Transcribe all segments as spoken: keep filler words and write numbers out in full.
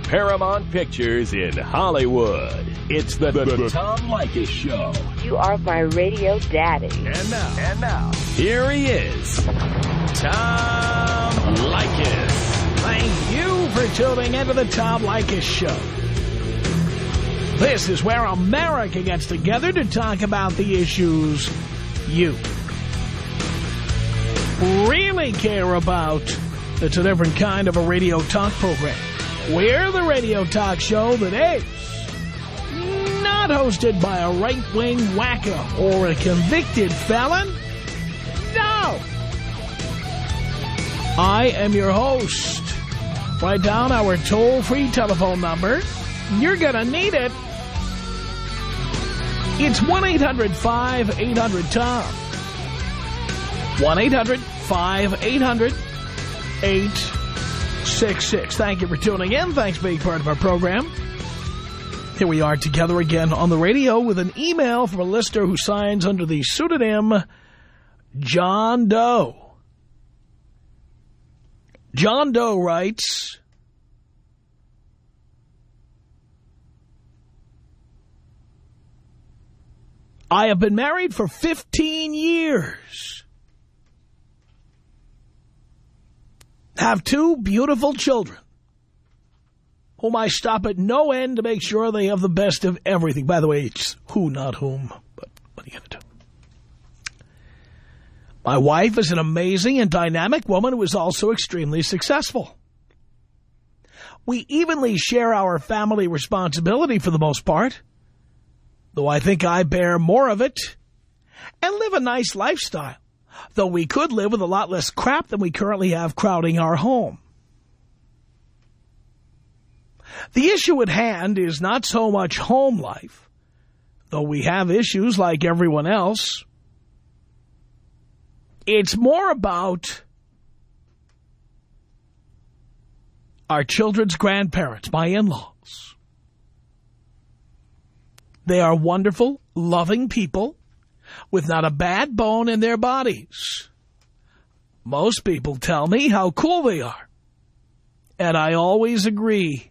Paramount Pictures in Hollywood. It's the, the, the Tom Leykis Show. You are my radio daddy. And now, and now, here he is, Tom Leykis. Thank you for tuning into the Tom Leykis Show. This is where America gets together to talk about the issues you really care about. It's a different kind of a radio talk program. We're the radio talk show that is not hosted by a right-wing wacko or a convicted felon. No! I am your host. Write down our toll-free telephone number. You're gonna need it. It's one eight hundred five eight hundred Tom. one eight hundred five eight hundred eight six six. Thank you for tuning in. Thanks for being part of our program. Here we are together again on the radio with an email from a listener who signs under the pseudonym John Doe. John Doe writes, I have been married for fifteen years. Have two beautiful children, whom I stop at no end to make sure they have the best of everything. By the way, it's who, not whom, but what are you going to do? My wife is an amazing and dynamic woman who is also extremely successful. We evenly share our family responsibility for the most part, though I think I bear more of it, and live a nice lifestyle, though we could live with a lot less crap than we currently have crowding our home. The issue at hand is not so much home life, though we have issues like everyone else. It's more about our children's grandparents, my in-laws. They are wonderful, loving people with not a bad bone in their bodies. Most people tell me how cool they are, and I always agree.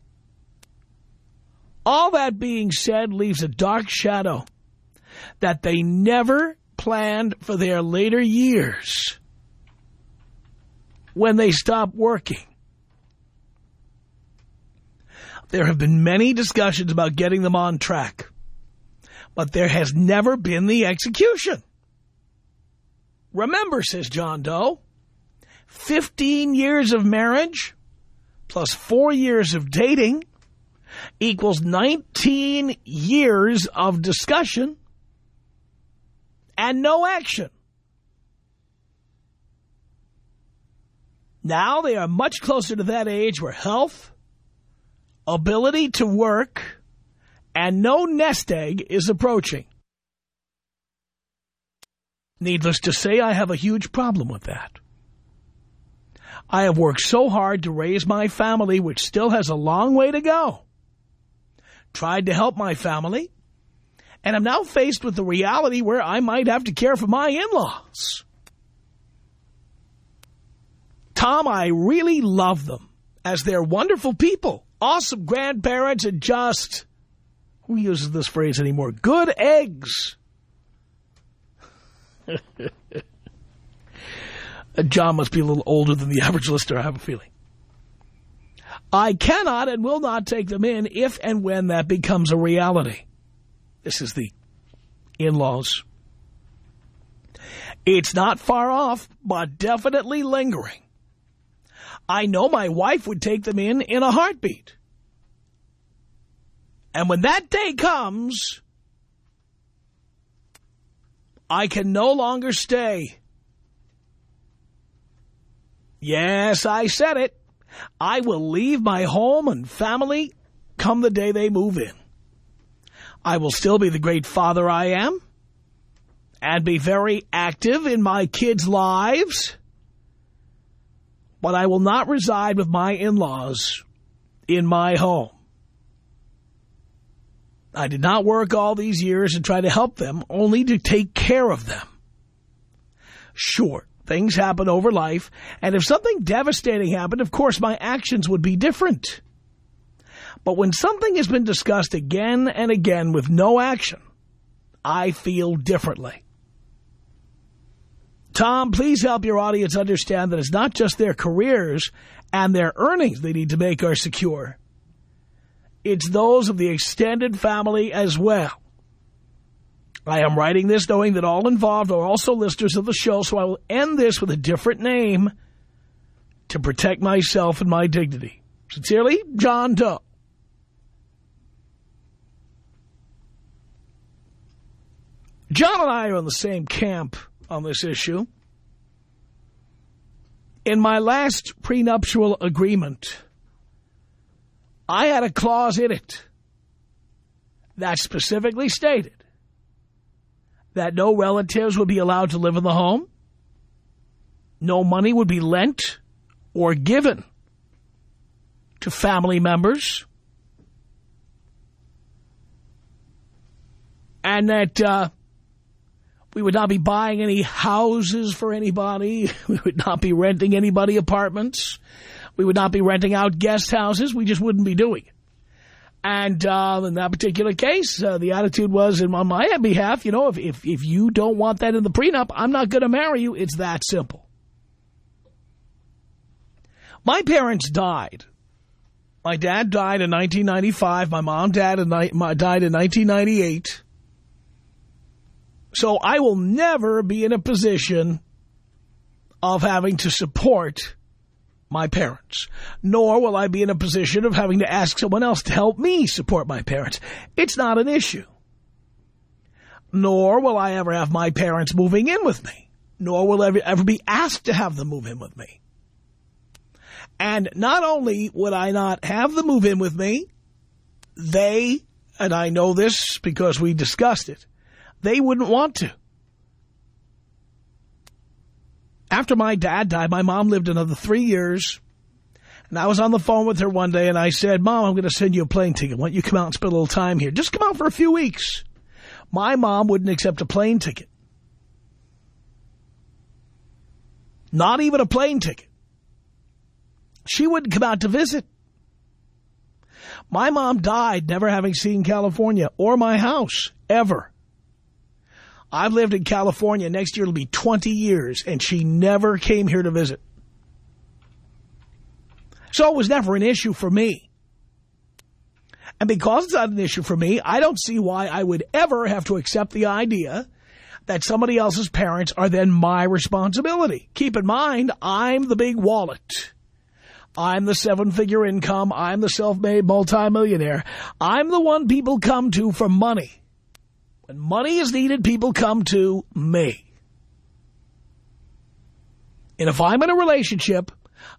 All that being said leaves a dark shadow that they never planned for their later years when they stop working. There have been many discussions about getting them on track, but there has never been the execution. Remember, says John Doe, fifteen years of marriage plus four years of dating equals nineteen years of discussion and no action. Now they are much closer to that age where health, ability to work, and no nest egg is approaching. Needless to say, I have a huge problem with that. I have worked so hard to raise my family, which still has a long way to go. Tried to help my family, and I'm now faced with the reality where I might have to care for my in-laws. Tom, I really love them, as they're wonderful people, awesome grandparents, and just... who uses this phrase anymore? Good eggs. John must be a little older than the average listener, I have a feeling. I cannot and will not take them in if and when that becomes a reality. This is the in-laws. It's not far off, but definitely lingering. I know my wife would take them in in a heartbeat. And when that day comes, I can no longer stay. Yes, I said it. I will leave my home and family come the day they move in. I will still be the great father I am and be very active in my kids' lives, but I will not reside with my in-laws in my home. I did not work all these years and try to help them, only to take care of them. Sure, things happen over life, and if something devastating happened, of course my actions would be different. But when something has been discussed again and again with no action, I feel differently. Tom, please help your audience understand that it's not just their careers and their earnings they need to make are secure. It's those of the extended family as well. I am writing this knowing that all involved are also listeners of the show, so I will end this with a different name to protect myself and my dignity. Sincerely, John Doe. John and I are in the same camp on this issue. In my last prenuptial agreement, I had a clause in it that specifically stated that no relatives would be allowed to live in the home, no money would be lent or given to family members, and that uh, we would not be buying any houses for anybody. We would not be renting anybody apartments. We would not be renting out guest houses. We just wouldn't be doing it. And uh, in that particular case, uh, the attitude was, on my behalf, you know, if, if, if you don't want that in the prenup, I'm not going to marry you. It's that simple. My parents died. My dad died in nineteen ninety-five. My mom dad died in nineteen ninety-eight. So I will never be in a position of having to support my parents, nor will I be in a position of having to ask someone else to help me support my parents. It's not an issue. Nor will I ever have my parents moving in with me, nor will I ever, ever be asked to have them move in with me. And not only would I not have them move in with me, they, and I know this because we discussed it, they wouldn't want to. After my dad died, my mom lived another three years. And I was on the phone with her one day, and I said, Mom, I'm going to send you a plane ticket. Why don't you come out and spend a little time here? Just come out for a few weeks. My mom wouldn't accept a plane ticket. Not even a plane ticket. She wouldn't come out to visit. My mom died never having seen California or my house, ever. I've lived in California. Next year it'll be twenty years, and she never came here to visit. So it was never an issue for me. And because it's not an issue for me, I don't see why I would ever have to accept the idea that somebody else's parents are then my responsibility. Keep in mind, I'm the big wallet. I'm the seven-figure income. I'm the self-made multimillionaire. I'm the one people come to for money. When money is needed, people come to me. And if I'm in a relationship,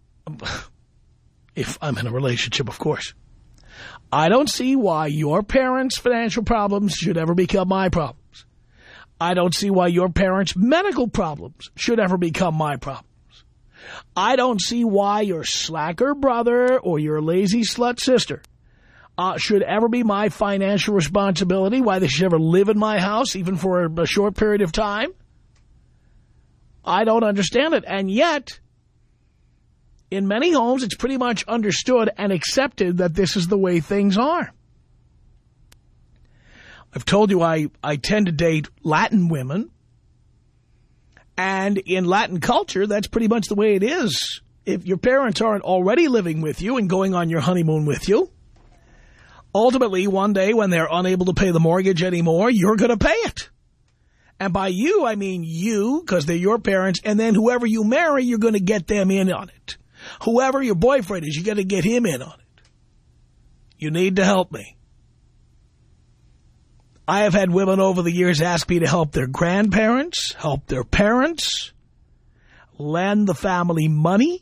if I'm in a relationship, of course, I don't see why your parents' financial problems should ever become my problems. I don't see why your parents' medical problems should ever become my problems. I don't see why your slacker brother or your lazy slut sister Uh, should ever be my financial responsibility, why they should ever live in my house, even for a, a short period of time. I don't understand it. And yet, in many homes, it's pretty much understood and accepted that this is the way things are. I've told you I, I tend to date Latin women. And in Latin culture, that's pretty much the way it is. If your parents aren't already living with you and going on your honeymoon with you, ultimately, one day when they're unable to pay the mortgage anymore, you're going to pay it. And by you, I mean you, because they're your parents, and then whoever you marry, you're going to get them in on it. Whoever your boyfriend is, you're going to get him in on it. You need to help me. I have had women over the years ask me to help their grandparents, help their parents, lend the family money.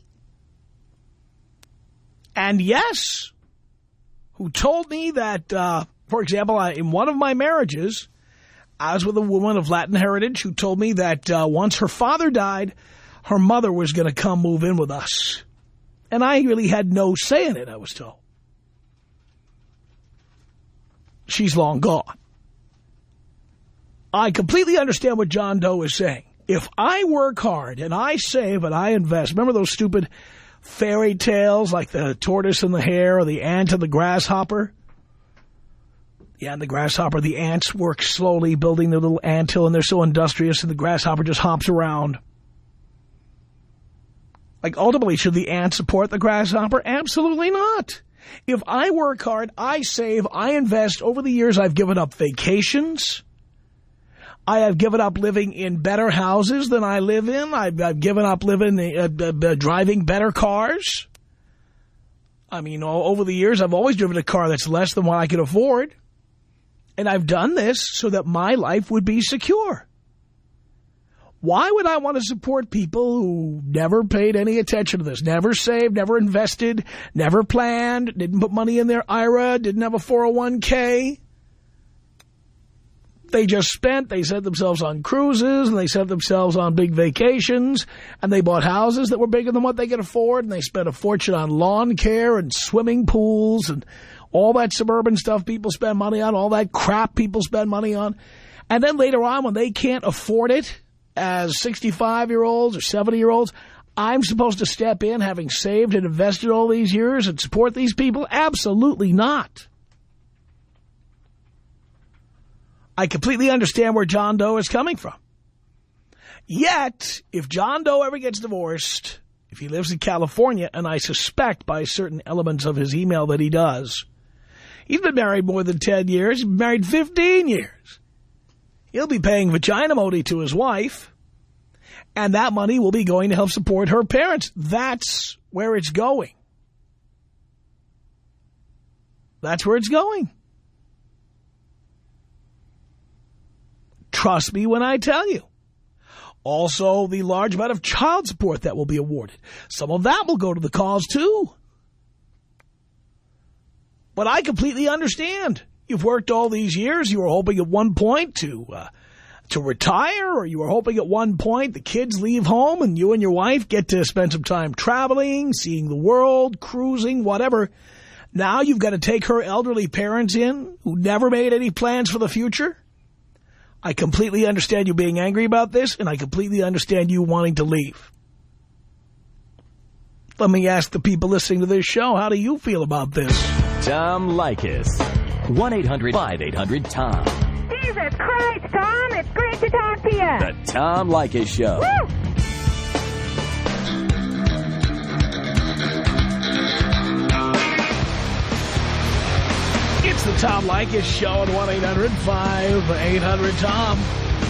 And yes, who told me that, uh, for example, I, in one of my marriages, I was with a woman of Latin heritage who told me that uh, once her father died, her mother was going to come move in with us. And I really had no say in it, I was told. She's long gone. I completely understand what John Doe is saying. If I work hard and I save and I invest, remember those stupid fairy tales like the tortoise and the hare or the ant and the grasshopper. Yeah, and the grasshopper, the ants work slowly building their little anthill, and they're so industrious, and the grasshopper just hops around. Like, ultimately, should the ant support the grasshopper? Absolutely not. If I work hard, I save, I invest. Over the years, I've given up vacations. I have given up living in better houses than I live in. I've, I've given up living, uh, uh, driving better cars. I mean, over the years, I've always driven a car that's less than what I could afford. And I've done this so that my life would be secure. Why would I want to support people who never paid any attention to this, never saved, never invested, never planned, didn't put money in their I R A, didn't have a four oh one K? They just spent, they sent themselves on cruises, and they sent themselves on big vacations, and they bought houses that were bigger than what they could afford, and they spent a fortune on lawn care and swimming pools and all that suburban stuff people spend money on, all that crap people spend money on. And then later on, when they can't afford it, as sixty-five-year-olds or seventy-year-olds, I'm supposed to step in, having saved and invested all these years, and support these people? Absolutely not. I completely understand where John Doe is coming from. Yet, if John Doe ever gets divorced, if he lives in California, and I suspect by certain elements of his email that he does, he's been married more than ten years, he's been married fifteen years. He'll be paying vagina money to his wife, and that money will be going to help support her parents. That's where it's going. That's where it's going. Trust me when I tell you. Also, the large amount of child support that will be awarded. Some of that will go to the cause, too. But I completely understand. You've worked all these years. You were hoping at one point to uh, to retire, or you were hoping at one point the kids leave home and you and your wife get to spend some time traveling, seeing the world, cruising, whatever. Now you've got to take her elderly parents in who never made any plans for the future. I completely understand you being angry about this, and I completely understand you wanting to leave. Let me ask the people listening to this show, how do you feel about this? Tom Leykis. one eight hundred five eight hundred Tom. Jesus Christ, Tom, it's great to talk to you. The Tom Leykis Show. Woo! It's the Tom Leykis Show at one eight hundred five eight hundred Tom.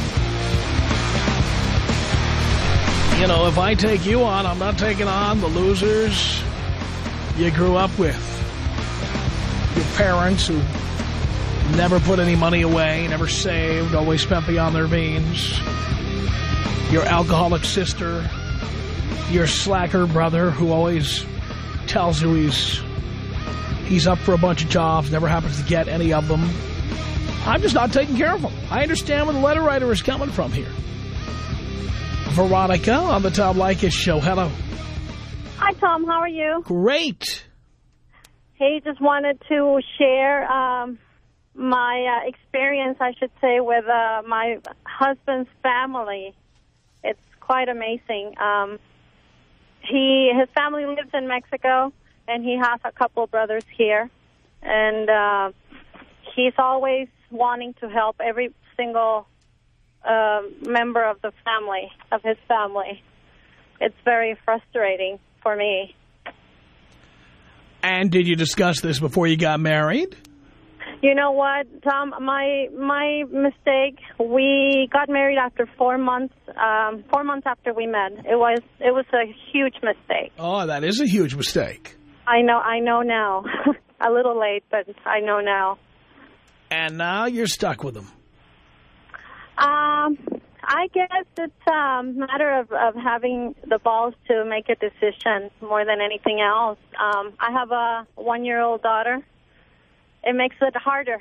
You know, if I take you on, I'm not taking on the losers you grew up with. Your parents who never put any money away, never saved, always spent beyond their means. Your alcoholic sister. Your slacker brother who always tells you he's, he's up for a bunch of jobs, never happens to get any of them. I'm just not taking care of them. I understand where the letter writer is coming from here. Veronica on the Tom Leykis Show. Hello. Hi, Tom. How are you? Great. Hey, just wanted to share um, my uh, experience, I should say, with uh, my husband's family. It's quite amazing. Um, he his family lives in Mexico, and he has a couple of brothers here. And uh, he's always wanting to help every single uh, member of the family, of his family. It's very frustrating for me. And did you discuss this before you got married? You know what, Tom? My my mistake. We got married after four months. Um, four months after we met. It was it was a huge mistake. Oh, that is a huge mistake. I know. I know now. A little late, but I know now. And now you're stuck with him. Um, I guess it's a matter of, of having the balls to make a decision more than anything else. Um, I have a one-year-old daughter. It makes it harder.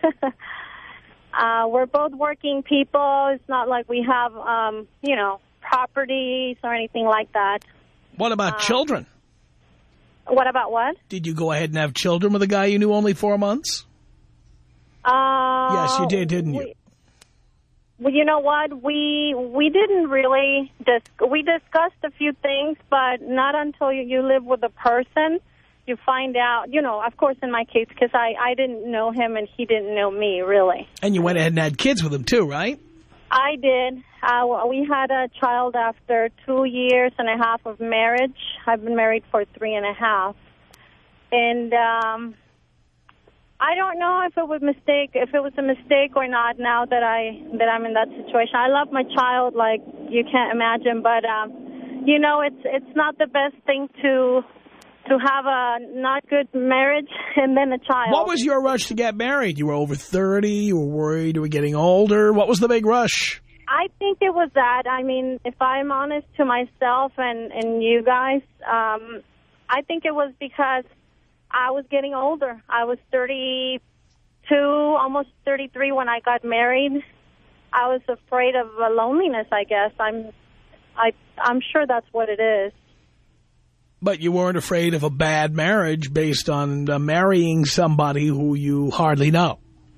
uh, we're both working people. It's not like we have, um, you know, properties or anything like that. What about um, children? What about what? Did you go ahead and have children with a guy you knew only four months? Uh, yes, you did, didn't you? We, well, you know what? We we didn't really dis we discussed a few things, but not until you, you live with a person, you find out. You know, of course, in my case, because I I didn't know him and he didn't know me really. And you went ahead and had kids with him too, right? I did. Uh, we had a child after two years and a half of marriage. I've been married for three and a half, and. Um, I don't know if it was mistake, if it was a mistake or not. Now that I that I'm in that situation, I love my child like you can't imagine. But um, you know, it's it's not the best thing to to have a not good marriage and then a child. What was your rush to get married? You were over thirty. You were worried you were getting older. What was the big rush? I think it was that. I mean, if I'm honest to myself and and you guys, um, I think it was because I was getting older. I was thirty-two, almost thirty-three when I got married. I was afraid of uh, loneliness, I guess. I'm I, I'm sure that's what it is. But you weren't afraid of a bad marriage based on uh, marrying somebody who you hardly know?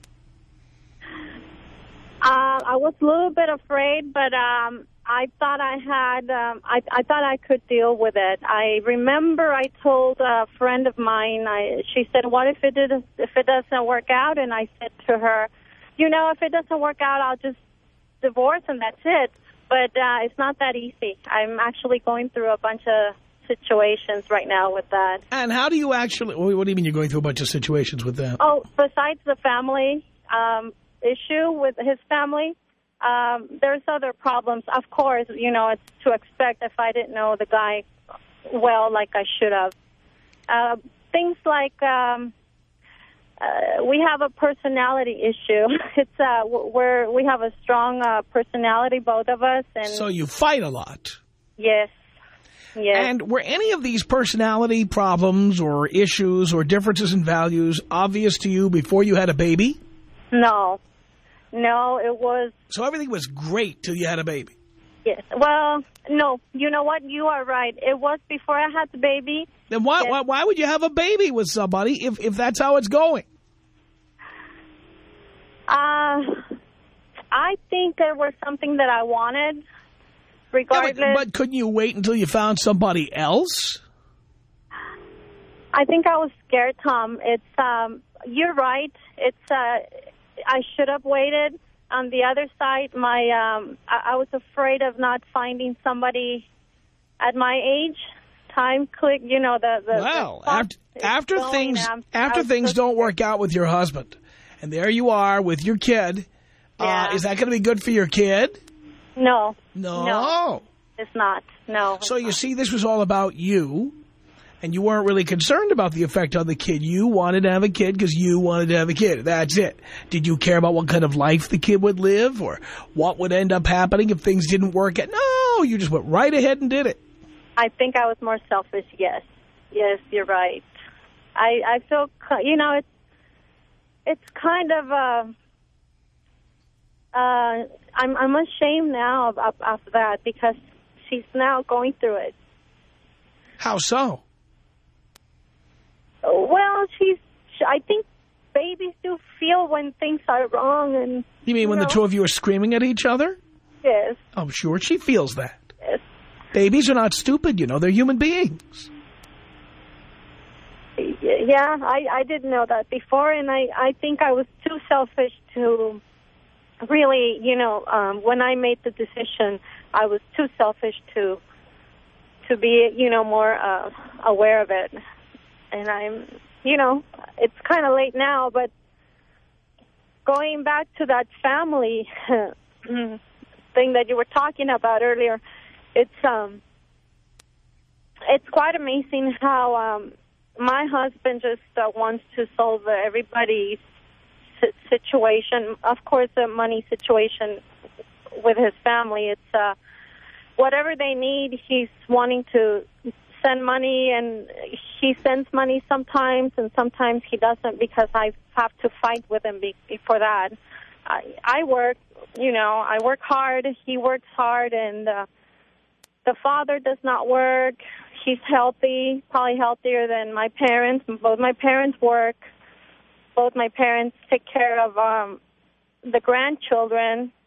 Uh, I was a little bit afraid, but um, I thought I had, um, I, I thought I could deal with it. I remember I told a friend of mine, I, she said, what if it, did, if it doesn't work out? And I said to her, you know, if it doesn't work out, I'll just divorce and that's it. But uh, it's not that easy. I'm actually going through a bunch of situations right now with that. And how do you actually, what do you mean you're going through a bunch of situations with that? Oh, besides the family um, issue with his family, Um, there's other problems. Of course, you know, it's to expect if I didn't know the guy well like I should have. Uh, things like um, uh, we have a personality issue. It's uh, where we have a strong uh, personality, both of us. And so you fight a lot. Yes. Yes. And were any of these personality problems or issues or differences in values obvious to you before you had a baby? No. No, it was... So everything was great till you had a baby? Yes. Well, no. You know what? You are right. It was before I had the baby. Then why, yes. why, why would you have a baby with somebody if, if that's how it's going? Uh, I think there was something that I wanted, regardless. Yeah, but, but couldn't you wait until you found somebody else? I think I was scared, Tom. It's, um, you're right. It's, uh... I should have waited. On the other side, my um, I, I was afraid of not finding somebody at my age. Time click, you know the. the well, the after after going, things um, after things don't work out with your husband, and there you are with your kid. Yeah. Uh, is that going to be good for your kid? No. No. No. It's not. No. So you see, this was all about you. And you weren't really concerned about the effect on the kid. You wanted to have a kid because you wanted to have a kid. That's it. Did you care about what kind of life the kid would live or what would end up happening if things didn't work out? No, you just went right ahead and did it. I think I was more selfish, yes. Yes, you're right. I, I feel, you know, it's, it's kind of, uh, uh, I'm, I'm ashamed now of, of, of that because she's now going through it. How so? Well, she's, I think babies do feel when things are wrong. And You mean you when know, the two of you are screaming at each other? Yes. I'm sure she feels that. Yes. Babies are not stupid, you know. They're human beings. Yeah, I, I didn't know that before, and I, I think I was too selfish to really, you know, um, when I made the decision, I was too selfish to to be, you know, more uh, aware of it. And I'm, you know, it's kind of late now, but going back to that family thing that you were talking about earlier, it's um, it's quite amazing how um, my husband just uh, wants to solve everybody's situation. Of course, the money situation with his family, it's uh, whatever they need, he's wanting to send money, and he sends money sometimes, and sometimes he doesn't because I have to fight with him be for that. I, I work, you know, I work hard, he works hard, and uh, the father does not work. He's healthy, probably healthier than my parents. Both my parents work. Both my parents take care of um, the grandchildren.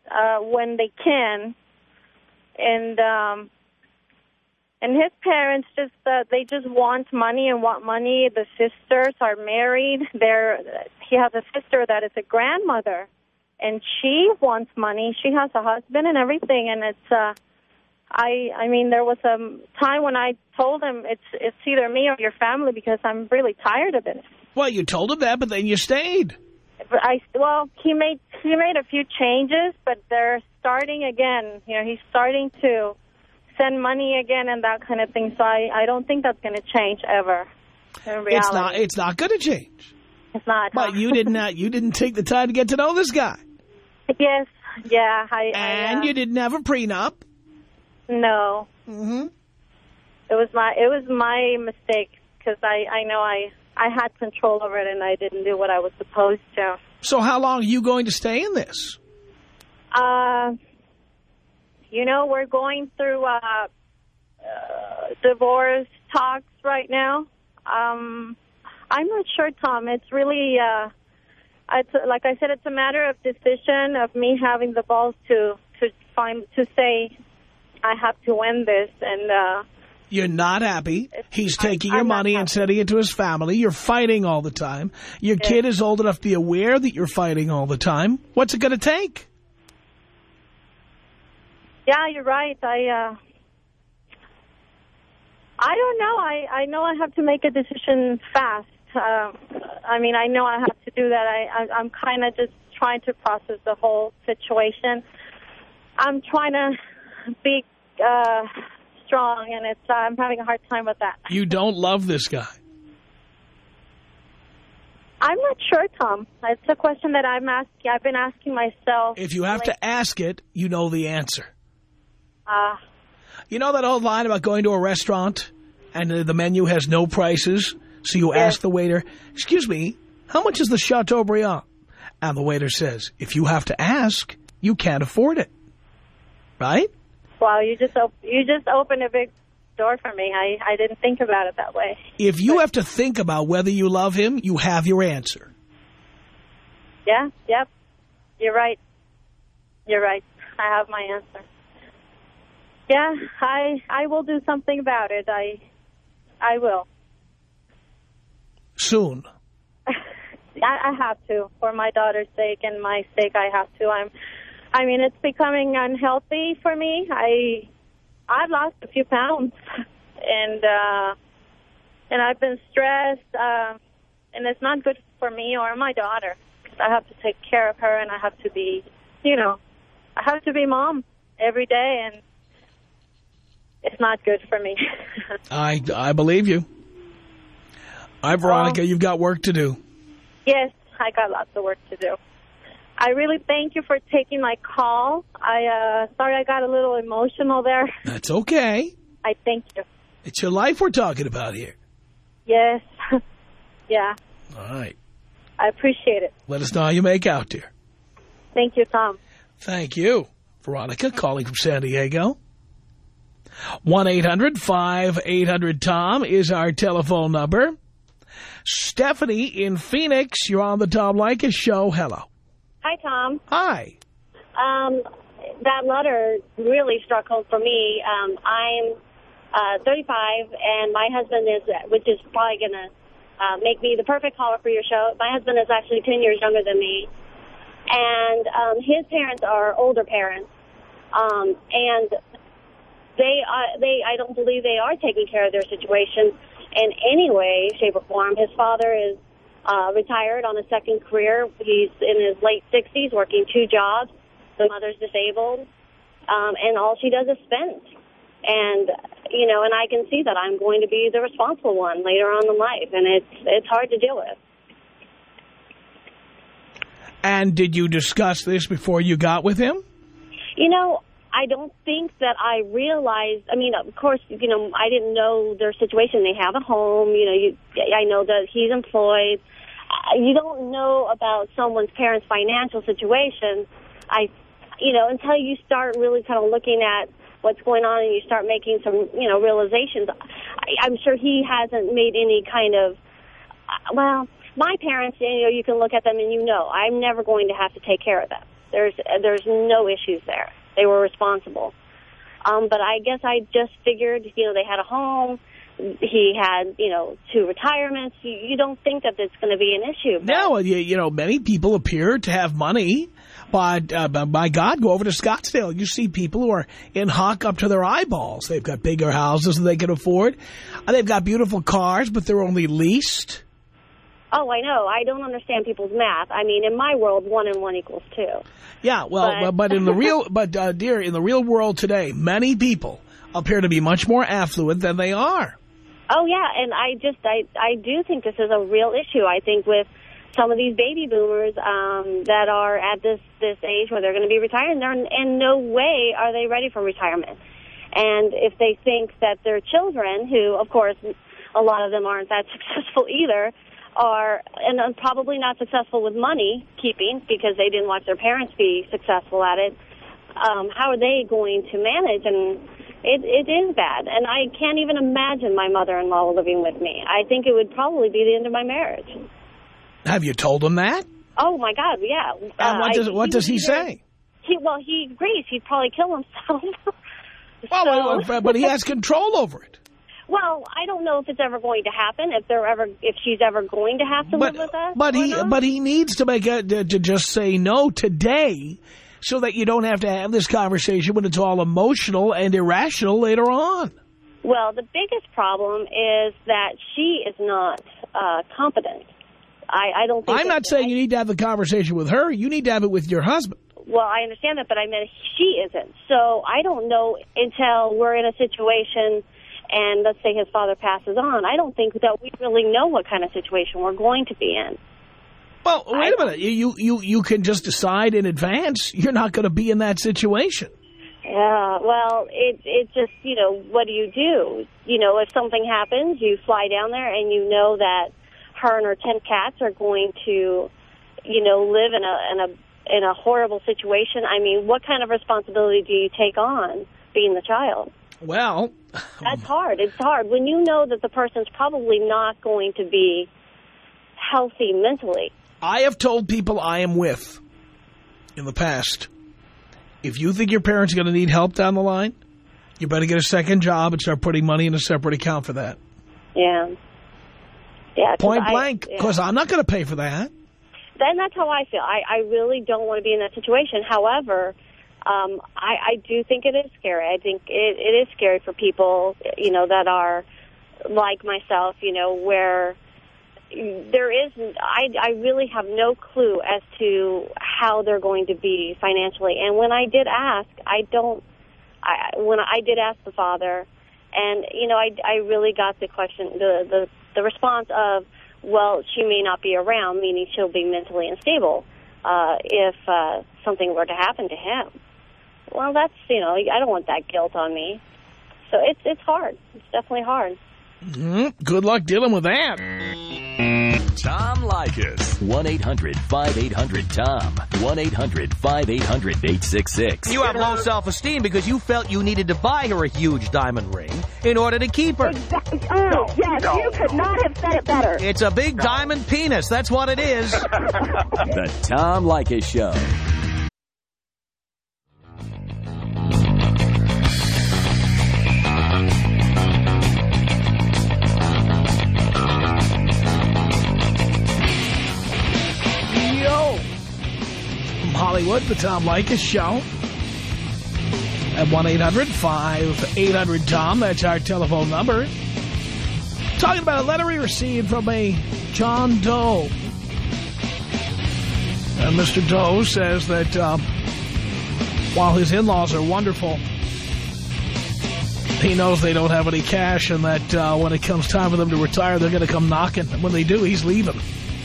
uh, when they can. And um, and his parents just uh, they just want money and want money. The sisters are married. They're he has a sister that is a grandmother, and she wants money. She has a husband and everything, and it's. Uh, I I mean, there was a time when I told him it's it's either me or your family because I'm really tired of it. Well, you told him that, but then you stayed. But I well, he made he made a few changes, but they're starting again. You know, he's starting to send money again and that kind of thing. So I I don't think that's going to change ever. In reality, it's not. It's not going to change. It's not. But huh? you did not. You didn't take the time to get to know this guy. Yes. Yeah. I. And I, uh, you didn't have a prenup. No. Mm-hmm. It was my it was my mistake because I I know I. I had control over it, and I didn't do what I was supposed to. So how long are you going to stay in this? Uh, you know, we're going through uh, uh, divorce talks right now. Um, I'm not sure, Tom. It's really, uh, it's, like I said, it's a matter of decision of me having the balls to to find to say I have to end this, and. Uh, You're not happy. He's taking I'm, your I'm money and sending it to his family. You're fighting all the time. Your yes. kid is old enough to be aware that you're fighting all the time. What's it going to take? Yeah, you're right. I uh, I don't know. I, I know I have to make a decision fast. Uh, I mean, I know I have to do that. I, I, I'm kind of just trying to process the whole situation. I'm trying to be... Uh, strong, and it's uh, I'm having a hard time with that. You don't love this guy. I'm not sure, Tom. It's a question that I'm asking. I've been asking myself. If you have like, to ask it, you know the answer. Uh, you know that old line about going to a restaurant and uh, the menu has no prices, so you yes. ask the waiter, excuse me, how much is the Chateaubriand? And the waiter says, if you have to ask, you can't afford it. Right? Wow, you just op you just opened a big door for me. I, I didn't think about it that way. If you but, have to think about whether you love him, you have your answer. Yeah, yep. You're right. You're right. I have my answer. Yeah, I I will do something about it. I I will. Soon. I, I have to. For my daughter's sake and my sake, I have to. I'm I mean, it's becoming unhealthy for me. I, I've lost a few pounds, and uh, and I've been stressed, uh, and it's not good for me or my daughter. I have to take care of her, and I have to be, you know, I have to be mom every day, and it's not good for me. I, I believe you. All right, Veronica, um, you've got work to do. Yes, I got lots of work to do. I really thank you for taking my call. I uh, sorry I got a little emotional there. That's okay. I thank you. It's your life we're talking about here. Yes. Yeah. All right. I appreciate it. Let us know how you make out, dear. Thank you, Tom. Thank you. Veronica calling from San Diego. one eight hundred five eight hundred Tom is our telephone number. Stephanie in Phoenix, you're on the Tom Leykis show. Hello. Hi, Tom. Hi. Um, that letter really struck home for me. Um, I'm uh, thirty-five, and my husband is, which is probably going to uh, make me the perfect caller for your show. My husband is actually ten years younger than me, and um, his parents are older parents, um, and they, uh, they, I don't believe they are taking care of their situation in any way, shape, or form. His father is Uh, retired on a second career. He's in his late sixties, working two jobs. The mother's disabled, um, and all she does is spend. And, you know, and I can see that I'm going to be the responsible one later on in life, and it's it's hard to deal with. And did you discuss this before you got with him? You know, I don't think that I realized, I mean, of course, you know, I didn't know their situation. They have a home, you know, you, I know that he's employed. You don't know about someone's parents' financial situation, I, you know, until you start really kind of looking at what's going on and you start making some, you know, realizations. I, I'm sure he hasn't made any kind of, well, my parents, you know, you can look at them and you know, I'm never going to have to take care of them. There's there's no issues there. They were responsible. Um, but I guess I just figured, you know, they had a home. He had, you know, two retirements. You, you don't think that it's going to be an issue. But no, you, you know, many people appear to have money. But, uh, by God, go over to Scottsdale. You see people who are in hock up to their eyeballs. They've got bigger houses than they can afford. They've got beautiful cars, but they're only leased. Oh, I know. I don't understand people's math. I mean, in my world, one and one equals two. Yeah, well, but, but in the real, but uh, dear, in the real world today, many people appear to be much more affluent than they are. Oh, yeah, and I just, I, I do think this is a real issue. I think with some of these baby boomers um, that are at this, this age where they're going to be retiring, they're in, in no way are they ready for retirement. And if they think that their children, who, of course, a lot of them aren't that successful either, are and uh, probably not successful with money keeping because they didn't watch their parents be successful at it, um, how are they going to manage? And it, it is bad. And I can't even imagine my mother-in-law living with me. I think it would probably be the end of my marriage. Have you told him that? Oh, my God, yeah. And what does, uh, what he, does he, he say? He, well, he agrees. He'd probably kill himself. Well, so, but he has control over it. Well, I don't know if it's ever going to happen, if they're ever, if she's ever going to have to but, live with us. But he, not. but he needs to make a, to, to just say no today, so that you don't have to have this conversation when it's all emotional and irrational later on. Well, the biggest problem is that she is not uh, competent. I, I don't think... I'm not saying you need to have the conversation with her. You need to have it with your husband. Well, I understand that, but I meant she isn't. So I don't know until we're in a situation and let's say his father passes on. I don't think that we really know what kind of situation we're going to be in. Well, wait a minute. You, you, you can just decide in advance you're not going to be in that situation. Yeah, well, it, it just, you know, what do you do? You know, if something happens, you fly down there and you know that her and her ten cats are going to, you know, live in a, in a, in a horrible situation. I mean, what kind of responsibility do you take on being the child? Well, that's hard. It's hard. When you know that the person's probably not going to be healthy mentally. I have told people I am with in the past, if you think your parents are going to need help down the line, you better get a second job and start putting money in a separate account for that. Yeah. Yeah. Point I, blank, because yeah. I'm not going to pay for that. Then that's how I feel. I, I really don't want to be in that situation. However, um, I, I do think it is scary. I think it, it is scary for people, you know, that are like myself, you know, where there is, I, I really have no clue as to how they're going to be financially. And when I did ask, I don't, I, when I did ask the father, and, you know, I, I really got the question, the, the, the response of, well, she may not be around, meaning she'll be mentally unstable uh, if uh, something were to happen to him. Well, that's, you know, I don't want that guilt on me. So it's it's hard. It's definitely hard. Mm-hmm. Good luck dealing with that. Tom Leykis. one eight hundred five eight hundred Tom. one eight hundred five eight hundred eight six six. You have low self-esteem because you felt you needed to buy her a huge diamond ring in order to keep her. Exactly. Oh, yes, no. You could not have said it better. It's a big no. diamond penis. That's what it is. The Tom Leykis Show. Hollywood, the Tom Leykis Show. At one eight hundred five eight hundred Tom, that's our telephone number. Talking about a letter we received from a John Doe. And Mister Doe says that um, while his in-laws are wonderful, he knows they don't have any cash and that uh, when it comes time for them to retire, they're going to come knocking. And when they do, he's leaving.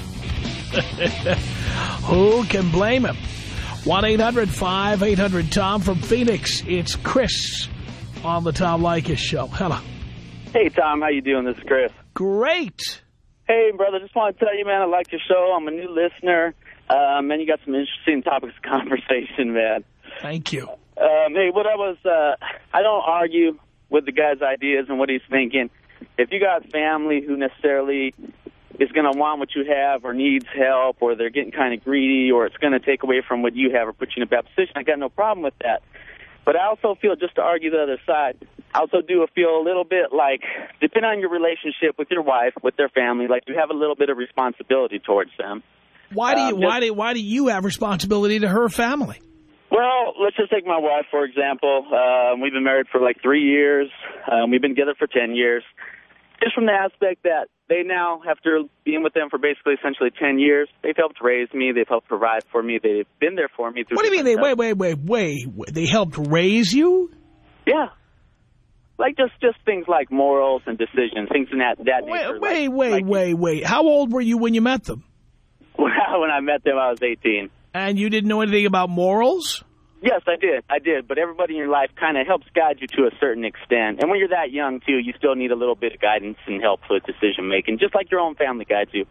Who can blame him? one eight hundred five eight hundred Tom from Phoenix. It's Chris on the Tom Leykis Show. Hello. Hey, Tom. How you doing? This is Chris. Great. Hey, brother. Just want to tell you, man, I like your show. I'm a new listener. Uh, man, you got some interesting topics of conversation, man. Thank you. Um, hey, what I was, uh, I don't argue with the guy's ideas and what he's thinking. If you got family who necessarily is going to want what you have or needs help, or they're getting kind of greedy, or it's going to take away from what you have or put you in a bad position. I got no problem with that. But I also feel, just to argue the other side, I also do feel a little bit like, depending on your relationship with your wife, with their family, like you have a little bit of responsibility towards them. Why do you, um, why do, why do you have responsibility to her family? Well, let's just take my wife, for example. Uh, we've been married for like three years. Um, we've been together for ten years. Just from the aspect that they now, after being with them for basically essentially ten years, they've helped raise me. They've helped provide for me. They've been there for me. Through what do you mean? They, wait, wait, wait, wait. They helped raise you? Yeah. Like just, just things like morals and decisions, things in that, that wait, nature. Wait, like, wait, like, wait, wait. How old were you when you met them? When I met them, I was eighteen. And you didn't know anything about morals? Yes, I did. I did. But everybody in your life kind of helps guide you to a certain extent. And when you're that young, too, you still need a little bit of guidance and help with decision-making, just like your own family guides you.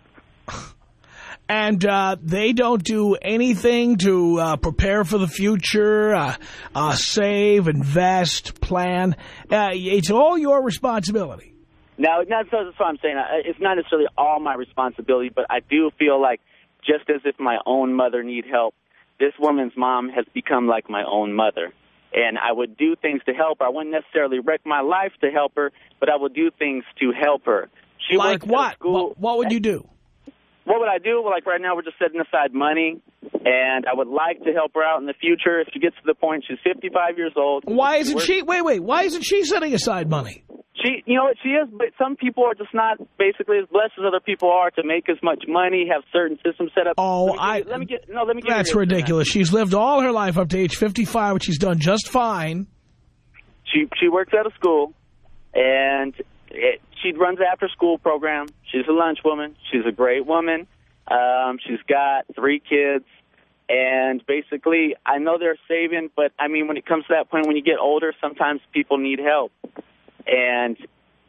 And uh, they don't do anything to uh, prepare for the future, uh, uh, save, invest, plan. Uh, it's all your responsibility. Now, that's, that's what I'm saying. It's not necessarily all my responsibility, but I do feel like just as if my own mother need help, this woman's mom has become like my own mother. And I would do things to help her. I wouldn't necessarily wreck my life to help her, but I would do things to help her. She like what? School. what? What would you do? What would I do? Well, like right now we're just setting aside money, and I would like to help her out in the future. If she gets to the point she's fifty-five years old. Why isn't she? she? Wait, wait. Why isn't she setting aside money? She, you know what, she is, but some people are just not basically as blessed as other people are to make as much money, have certain systems set up. Oh, let me I... Get, let me get, no, let me get That's ridiculous. She's lived all her life up to age fifty-five, which she's done just fine. She she works at a school, and it, she runs an after-school program. She's a lunch woman. She's a great woman. Um, she's got three kids. And basically, I know they're saving, but, I mean, when it comes to that point, when you get older, sometimes people need help. And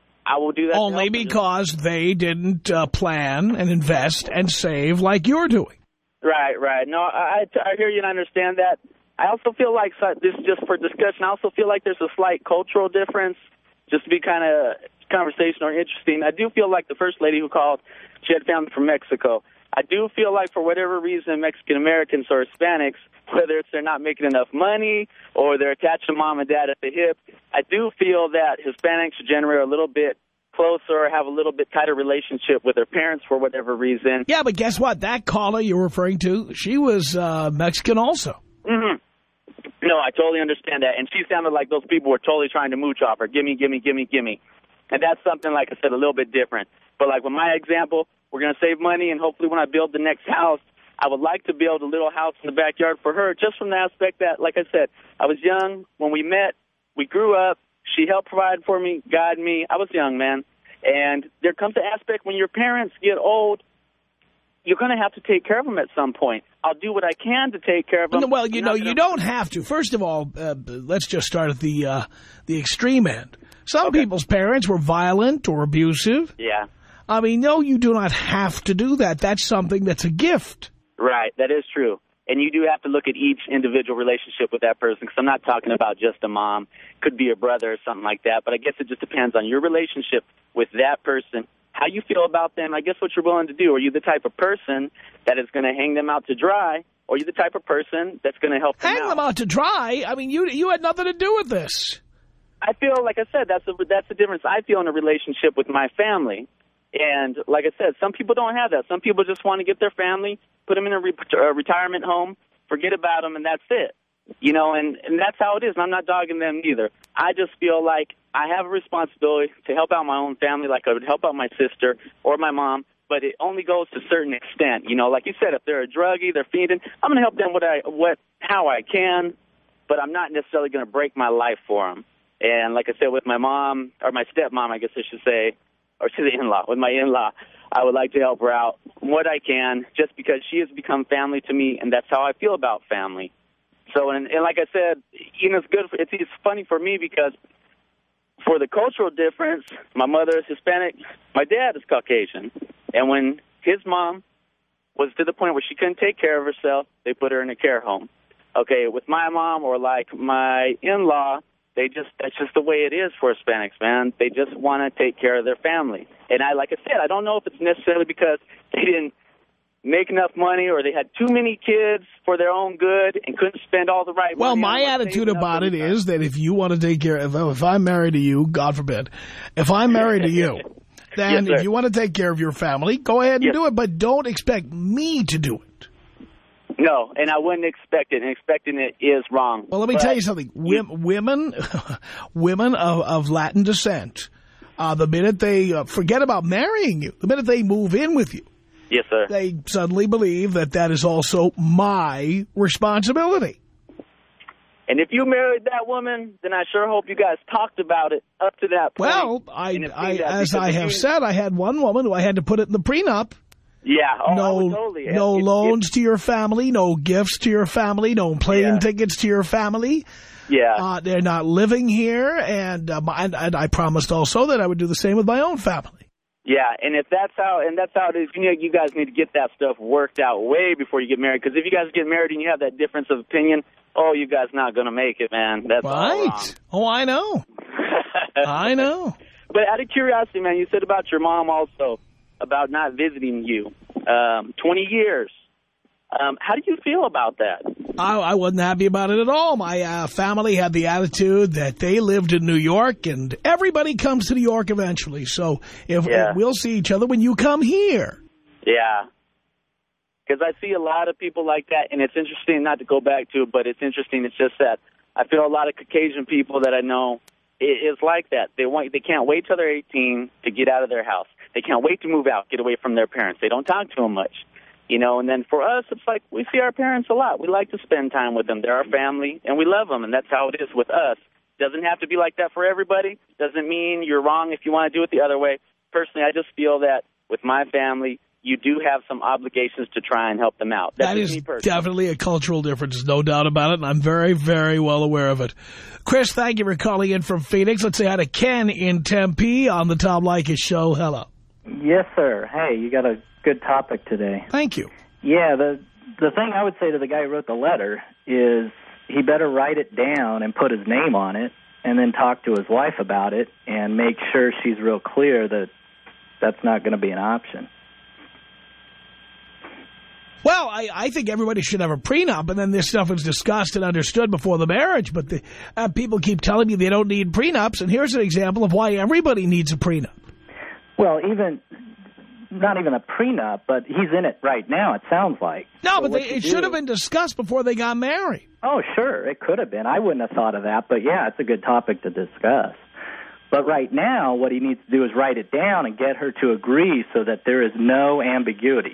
I will do that. Only because they didn't uh, plan and invest and save like you're doing. Right, right. No, I, I hear you and I understand that. I also feel like, this is just for discussion, I also feel like there's a slight cultural difference, just to be kind of conversational or interesting. I do feel like the first lady who called, she had family from Mexico. I do feel like for whatever reason, Mexican-Americans or Hispanics, whether it's they're not making enough money or they're attached to mom and dad at the hip, I do feel that Hispanics generally are a little bit closer or have a little bit tighter relationship with their parents for whatever reason. Yeah, but guess what? That caller you're referring to, she was uh, Mexican also. Mm-hmm. No, I totally understand that. And she sounded like those people were totally trying to mooch off her. Gimme, gimme, gimme, gimme. And that's something, like I said, a little bit different. But like with my example, we're going to save money, and hopefully when I build the next house, I would like to build a little house in the backyard for her, just from the aspect that, like I said, I was young when we met. We grew up. She helped provide for me, guide me. I was young, man. And there comes an aspect when your parents get old, you're going to have to take care of them at some point. I'll do what I can to take care of them. Well, you know, you don't have to. First of all, uh, let's just start at the uh, the extreme end. Some okay. people's parents were violent or abusive. Yeah. I mean, no, you do not have to do that. That's something that's a gift. Right, that is true. And you do have to look at each individual relationship with that person, because I'm not talking about just a mom. Could be a brother or something like that. But I guess it just depends on your relationship with that person, how you feel about them, I guess what you're willing to do. Are you the type of person that is going to hang them out to dry, or are you the type of person that's going to help them hang out? them out to dry? I mean, you you had nothing to do with this. I feel, like I said, that's, a, that's the difference I feel in a relationship with my family. And like I said, some people don't have that. Some people just want to get their family, put them in a, re a retirement home, forget about them, and that's it. You know, and, and that's how it is. And I'm not dogging them either. I just feel like I have a responsibility to help out my own family like I would help out my sister or my mom, but it only goes to a certain extent. You know, like you said, if they're a druggie, they're feeding, I'm going to help them what I, what, how I can, but I'm not necessarily going to break my life for them. And like I said, with my mom, or my stepmom, I guess I should say, or to the in-law, with my in-law, I would like to help her out what I can, just because she has become family to me, and that's how I feel about family. So, and, and like I said, you know, it's good. For, it's, it's funny for me because for the cultural difference, my mother is Hispanic, my dad is Caucasian, and when his mom was to the point where she couldn't take care of herself, they put her in a care home. Okay, with my mom or like my in-law, They just that's just the way it is for Hispanics, man. They just want to take care of their family. And I, like I said, I don't know if it's necessarily because they didn't make enough money or they had too many kids for their own good and couldn't spend all the right well, money. Well, my attitude about it is that if you want to take care of, if I'm married to you, God forbid, if I'm married to you, then yes, if you want to take care of your family, go ahead and yes. do it, but don't expect me to do it. No, and I wouldn't expect it, and expecting it is wrong. Well, let me but tell you something. You, women women of, of Latin descent, uh, the minute they uh, forget about marrying you, the minute they move in with you, yes, sir. they suddenly believe that that is also my responsibility. And if you married that woman, then I sure hope you guys talked about it up to that point. Well, I, I as I have said, I had one woman who I had to put it in the prenup. Yeah, oh, no, I would totally. no it, loans it, to your family, no gifts to your family, no plane yeah. tickets to your family. Yeah, uh, they're not living here, and, uh, and and I promised also that I would do the same with my own family. Yeah, and if that's how and that's how it is, you know, you guys need to get that stuff worked out way before you get married. Because if you guys get married and you have that difference of opinion, oh, you guys not going to make it, man. That's right. all wrong. Oh, I know. I know. But out of curiosity, man, you said about your mom also about not visiting you. Um, twenty years. Um, how do you feel about that? I, I wasn't happy about it at all. My uh, family had the attitude that they lived in New York, and everybody comes to New York eventually. So if, yeah. if we'll see each other when you come here. Yeah. Because I see a lot of people like that, and it's interesting, not to go back to it, but it's interesting. It's just that I feel a lot of Caucasian people that I know is like that. They want, they can't wait till they're eighteen to get out of their house. They can't wait to move out, get away from their parents. They don't talk to them much, you know. And then for us, it's like we see our parents a lot. We like to spend time with them. They're our family, and we love them, and that's how it is with us. Doesn't have to be like that for everybody. Doesn't mean you're wrong if you want to do it the other way. Personally, I just feel that with my family, you do have some obligations to try and help them out. That's that is me personally. Definitely a cultural difference, no doubt about it, and I'm very, very well aware of it. Chris, thank you for calling in from Phoenix. Let's say hi to Ken in Tempe on the Tom Leykis Show. Hello. Yes, sir. Hey, you got a good topic today. Thank you. Yeah, the the thing I would say to the guy who wrote the letter is he better write it down and put his name on it and then talk to his wife about it and make sure she's real clear that that's not going to be an option. Well, I, I think everybody should have a prenup, and then this stuff is discussed and understood before the marriage. But the, uh, people keep telling you they don't need prenups, and here's an example of why everybody needs a prenup. Well, even not even a prenup, but he's in it right now, it sounds like. No, so but they, it do, should have been discussed before they got married. Oh, sure, it could have been. I wouldn't have thought of that, but yeah, it's a good topic to discuss. But right now, what he needs to do is write it down and get her to agree so that there is no ambiguity.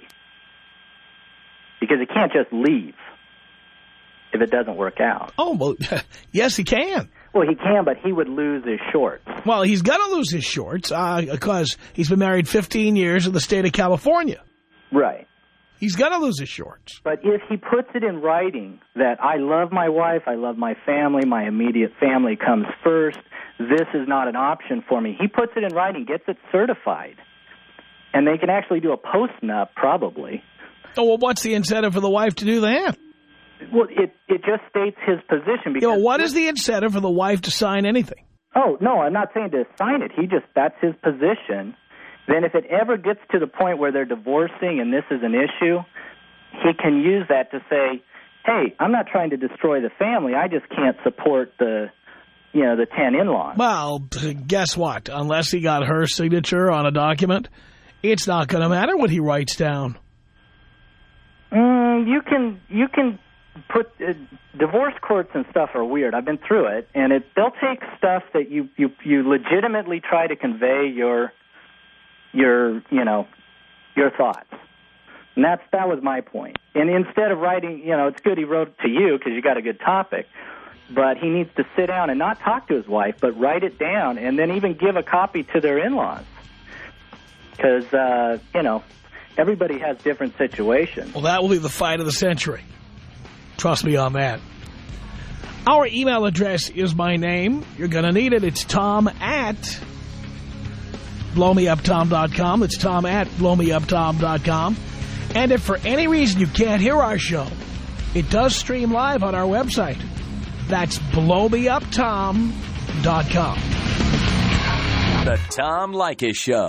Because he can't just leave if it doesn't work out. Oh, well, yes, he can. Well, he can, but he would lose his shorts. Well, he's going to lose his shorts uh, because he's been married fifteen years in the state of California. Right. He's going to lose his shorts. But if he puts it in writing that I love my wife, I love my family, my immediate family comes first, this is not an option for me. He puts it in writing, gets it certified, and they can actually do a post-nup probably. Oh, well, what's the incentive for the wife to do that? Well, it, it just states his position. Because you know, what is the incentive for the wife to sign anything? Oh, no, I'm not saying to sign it. He just, that's his position. Then if it ever gets to the point where they're divorcing and this is an issue, he can use that to say, hey, I'm not trying to destroy the family. I just can't support the, you know, the ten in-laws. Well, guess what? Unless he got her signature on a document, it's not going to matter what he writes down. Mm, you can you can put uh, divorce courts and stuff are weird. I've been through it, and it they'll take stuff that you, you, you legitimately try to convey your your you know your thoughts, and that's that was my point. And instead of writing, you know, it's good he wrote to you because you got a good topic, but he needs to sit down and not talk to his wife, but write it down, and then even give a copy to their in-laws, because uh, you know. Everybody has different situations. Well, that will be the fight of the century. Trust me on that. Our email address is my name. You're going to need it. It's Tom at blow me up tom dot com. It's Tom at blow me up tom dot com. And if for any reason you can't hear our show, it does stream live on our website. That's blow me up tom dot com. The Tom Leykis Show.